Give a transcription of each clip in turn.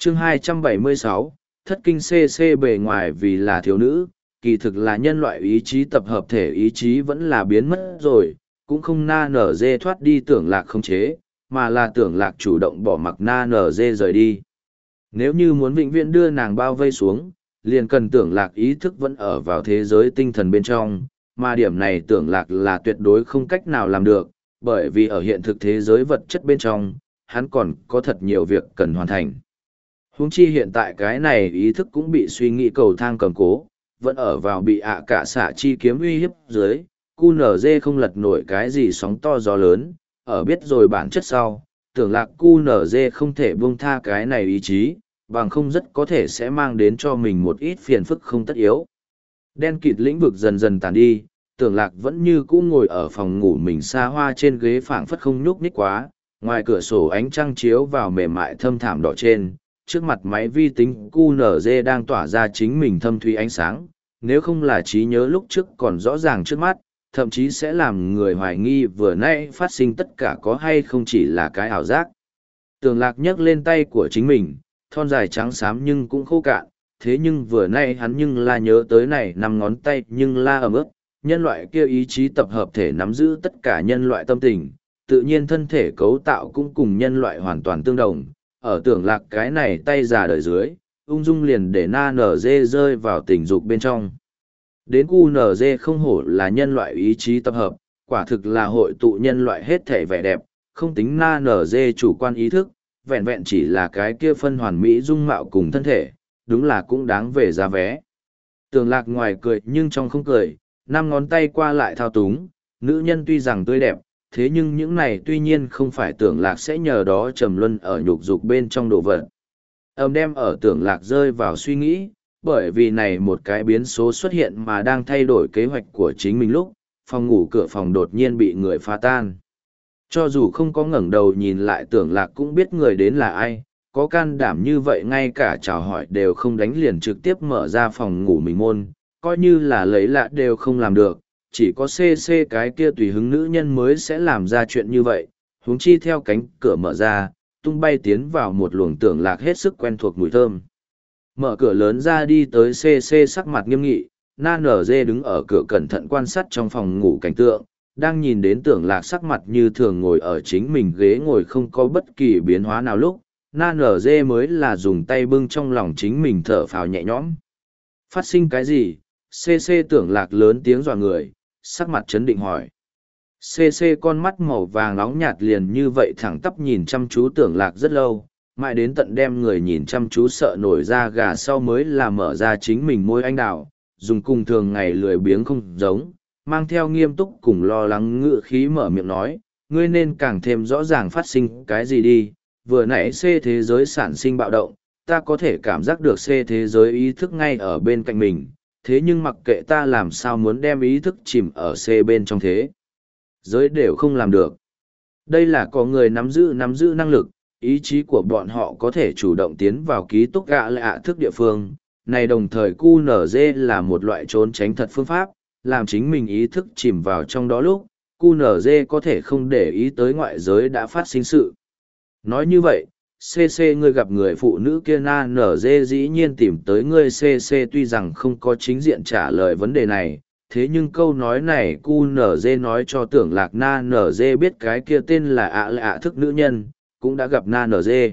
Chương 276, thất kinh CC bề ngoài vì là thiếu nữ, kỳ thực là nhân loại ý chí tập hợp thể ý chí vẫn là biến mất rồi, cũng không na nở dê thoát đi tưởng lạc không chế, mà là tưởng lạc chủ động bỏ mặc na nở dê rời đi. Nếu như muốn vĩnh viễn đưa nàng bao vây xuống, liền cần tưởng lạc ý thức vẫn ở vào thế giới tinh thần bên trong, mà điểm này tưởng lạc là tuyệt đối không cách nào làm được, bởi vì ở hiện thực thế giới vật chất bên trong, hắn còn có thật nhiều việc cần hoàn thành. Huống chi hiện tại cái này ý thức cũng bị suy nghĩ cầu thang cầm cố, vẫn ở vào bị ạ cả xạ chi kiếm uy hiếp dưới, QNZ không lật nổi cái gì sóng to gió lớn, ở biết rồi bản chất sau, tưởng lạc QNZ không thể buông tha cái này ý chí, bằng không rất có thể sẽ mang đến cho mình một ít phiền phức không tất yếu. Đen kịt lĩnh vực dần dần tàn đi, tưởng lạc vẫn như cũ ngồi ở phòng ngủ mình xa hoa trên ghế phảng phất không nhúc nhích quá, ngoài cửa sổ ánh trăng chiếu vào mềm mại thâm thảm đỏ trên, trước mặt máy vi tính QNZ đang tỏa ra chính mình thâm thúy ánh sáng, nếu không là trí nhớ lúc trước còn rõ ràng trước mắt, thậm chí sẽ làm người hoài nghi vừa nãy phát sinh tất cả có hay không chỉ là cái ảo giác. Tưởng lạc nhấc lên tay của chính mình, thon dài trắng xám nhưng cũng khô cạn, thế nhưng vừa nay hắn nhưng là nhớ tới này nằm ngón tay nhưng la ẩm ướt, nhân loại kia ý chí tập hợp thể nắm giữ tất cả nhân loại tâm tình, tự nhiên thân thể cấu tạo cũng cùng nhân loại hoàn toàn tương đồng, ở tưởng lạc cái này tay già đời dưới, ung dung liền để na nở dê rơi vào tình dục bên trong. Đến QNZ không hổ là nhân loại ý chí tập hợp, quả thực là hội tụ nhân loại hết thể vẻ đẹp, không tính na nở dê chủ quan ý thức, vẹn vẹn chỉ là cái kia phân hoàn mỹ dung mạo cùng thân thể, đúng là cũng đáng về giá vé. Tưởng lạc ngoài cười nhưng trong không cười, năm ngón tay qua lại thao túng, nữ nhân tuy rằng tươi đẹp, thế nhưng những này tuy nhiên không phải tưởng lạc sẽ nhờ đó trầm luân ở nhục dục bên trong đồ vật. Đem ở tưởng lạc rơi vào suy nghĩ, bởi vì này một cái biến số xuất hiện mà đang thay đổi kế hoạch của chính mình lúc, phòng ngủ cửa phòng đột nhiên bị người phá tan. Cho dù không có ngẩng đầu nhìn lại tưởng lạc cũng biết người đến là ai, có can đảm như vậy ngay cả chào hỏi đều không đánh liền trực tiếp mở ra phòng ngủ mình môn, coi như là lấy lạ đều không làm được, chỉ có CC cái kia tùy hứng nữ nhân mới sẽ làm ra chuyện như vậy, huống chi theo cánh cửa mở ra, tung bay tiến vào một luồng tưởng lạc hết sức quen thuộc mùi thơm. Mở cửa lớn ra đi tới CC sắc mặt nghiêm nghị, na nở dê đứng ở cửa cẩn thận quan sát trong phòng ngủ cảnh tượng, đang nhìn đến tưởng lạc sắc mặt như thường ngồi ở chính mình ghế ngồi không có bất kỳ biến hóa nào lúc, na nở dê mới là dùng tay bưng trong lòng chính mình thở phào nhẹ nhõm. Phát sinh cái gì? CC tưởng lạc lớn tiếng dọa người, sắc mặt chấn định hỏi. CC con mắt màu vàng nóng nhạt liền như vậy thẳng tắp nhìn chăm chú tưởng lạc rất lâu, mãi đến tận đem người nhìn chăm chú sợ nổi da gà sau mới là mở ra chính mình môi anh đào, dùng cùng thường ngày lười biếng không giống, mang theo nghiêm túc cùng lo lắng ngữ khí mở miệng nói, ngươi nên càng thêm rõ ràng phát sinh cái gì đi, vừa nãy C thế giới sản sinh bạo động, ta có thể cảm giác được C thế giới ý thức ngay ở bên cạnh mình, thế nhưng mặc kệ ta làm sao muốn đem ý thức chìm ở C bên trong thế giới đều không làm được. Đây là có người nắm giữ năng lực, ý chí của bọn họ có thể chủ động tiến vào ký túc gạ lạ thức địa phương, này đồng thời QNZ là một loại trốn tránh thật phương pháp, làm chính mình ý thức chìm vào trong đó lúc, QNZ có thể không để ý tới ngoại giới đã phát sinh sự. Nói như vậy, CC ngươi gặp người phụ nữ kia na nở dê dĩ nhiên tìm tới ngươi CC tuy rằng không có chính diện trả lời vấn đề này, thế nhưng câu nói này QNZ nói cho tưởng lạc na nở dê biết cái kia tên là ạ lạ thức nữ nhân, cũng đã gặp na nở dê.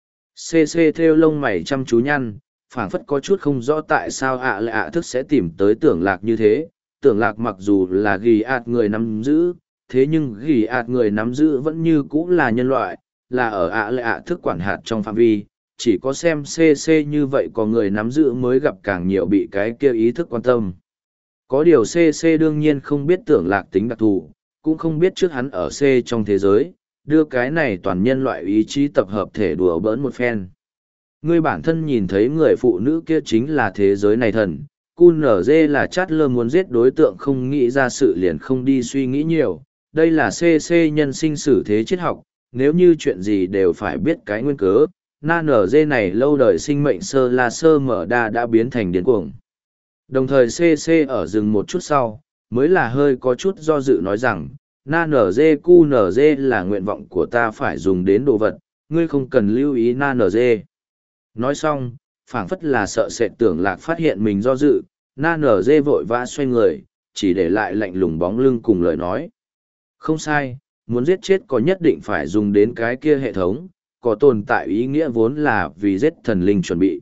CC theo lông mày chăm chú nhăn, phảng phất có chút không rõ tại sao ạ lạ thức sẽ tìm tới tưởng lạc như thế, tưởng lạc mặc dù là ghi ạt người nắm giữ, thế nhưng ghi ạt người nắm giữ vẫn như cũ là nhân loại, là ở ạ lạ thức quản hạt trong phạm vi, chỉ có xem CC như vậy có người nắm giữ mới gặp càng nhiều bị cái kia ý thức quan tâm. Có điều CC đương nhiên không biết tưởng lạc tính đặc thù, cũng không biết trước hắn ở C trong thế giới, đưa cái này toàn nhân loại ý chí tập hợp thể đùa bỡn một phen. Ngươi bản thân nhìn thấy người phụ nữ kia chính là thế giới này thần, QNZ là chát lơ muốn giết đối tượng không nghĩ ra sự liền không đi suy nghĩ nhiều, đây là CC nhân sinh xử thế triết học, nếu như chuyện gì đều phải biết cái nguyên cớ, na nở dê này lâu đời sinh mệnh sơ la sơ mở đa đã biến thành điên cuồng. Đồng thời CC ở rừng một chút sau, mới là hơi có chút do dự nói rằng, na nở dê QNZ là nguyện vọng của ta phải dùng đến đồ vật, ngươi không cần lưu ý na nở dê. Nói xong, phảng phất là sợ sệt tưởng lạc phát hiện mình do dự, na nở dê vội vã xoay người, chỉ để lại lạnh lùng bóng lưng cùng lời nói. Không sai, muốn giết chết có nhất định phải dùng đến cái kia hệ thống, có tồn tại ý nghĩa vốn là vì giết thần linh chuẩn bị.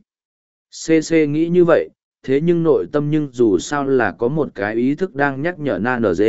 CC nghĩ như vậy, thế nhưng nội tâm nhưng dù sao là có một cái ý thức đang nhắc nhở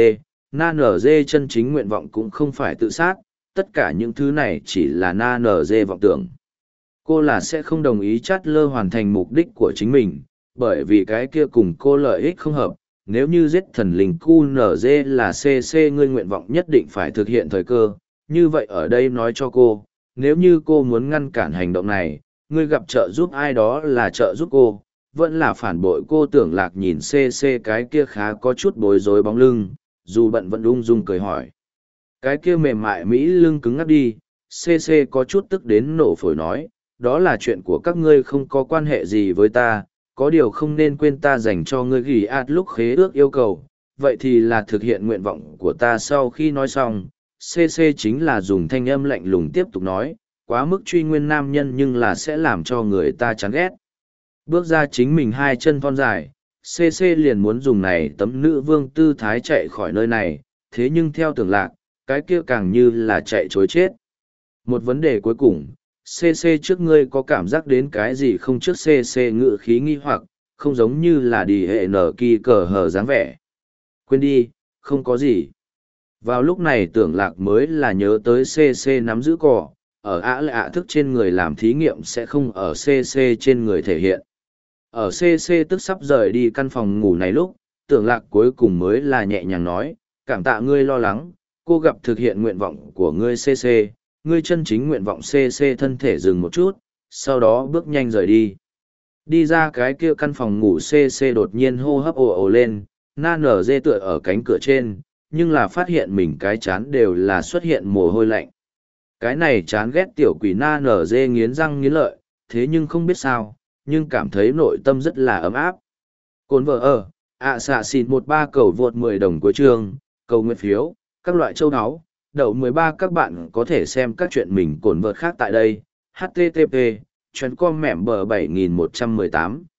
Na Nở Dê chân chính nguyện vọng cũng không phải tự sát, tất cả những thứ này chỉ là Na Nở Dê vọng tưởng. Cô là sẽ không đồng ý chát lơ hoàn thành mục đích của chính mình, bởi vì cái kia cùng cô lợi ích không hợp. Nếu như giết thần linh QNZ là CC ngươi nguyện vọng nhất định phải thực hiện thời cơ, như vậy ở đây nói cho cô, nếu như cô muốn ngăn cản hành động này, ngươi gặp trợ giúp ai đó là trợ giúp cô, vẫn là phản bội cô. Tưởng lạc nhìn CC cái kia khá có chút bối rối bóng lưng, dù bận vẫn ung dung cười hỏi. Cái kia mềm mại Mỹ lưng cứng ngắc đi, CC có chút tức đến nổ phổi nói, đó là chuyện của các ngươi không có quan hệ gì với ta, có điều không nên quên ta dành cho ngươi ghi át lúc khế ước yêu cầu, vậy thì là thực hiện nguyện vọng của ta. Sau khi nói xong, CC chính là dùng thanh âm lạnh lùng tiếp tục nói, quá mức truy nguyên nam nhân nhưng là sẽ làm cho người ta chán ghét. Bước ra chính mình hai chân thon dài, CC liền muốn dùng này tấm nữ vương tư thái chạy khỏi nơi này, thế nhưng theo tưởng lạc, cái kia càng như là chạy chối chết. Một vấn đề cuối cùng, CC trước ngươi có cảm giác đến cái gì không? Trước CC ngự khí nghi hoặc, không giống như là đi hệ nở kỳ cờ hờ dáng vẻ. Quên đi, không có gì. Vào lúc này tưởng lạc mới là nhớ tới CC nắm giữ cỏ, ở ạ thức trên người làm thí nghiệm sẽ không ở CC trên người thể hiện. Ở CC tức sắp rời đi căn phòng ngủ này lúc, tưởng lạc cuối cùng mới là nhẹ nhàng nói, cảm tạ ngươi lo lắng, cô gặp thực hiện nguyện vọng của ngươi CC, ngươi chân chính nguyện vọng CC thân thể dừng một chút, sau đó bước nhanh rời đi. Đi ra cái kia căn phòng ngủ CC đột nhiên hô hấp ồ ồ lên, na nở dê tựa ở cánh cửa trên, nhưng là phát hiện mình cái chán đều là xuất hiện mồ hôi lạnh. Cái này chán ghét tiểu quỷ na nở dê nghiến răng nghiến lợi, thế nhưng không biết sao, nhưng cảm thấy nội tâm rất là ấm áp. Cồn vợ ở, xạ xịt 13 cầu vượt 10 đồng cuối chương, cầu nguyện phiếu, các loại châu áo. Đậu 13 các bạn có thể xem các chuyện mình cồn vợt khác tại đây. http://com mẻm bờ 7118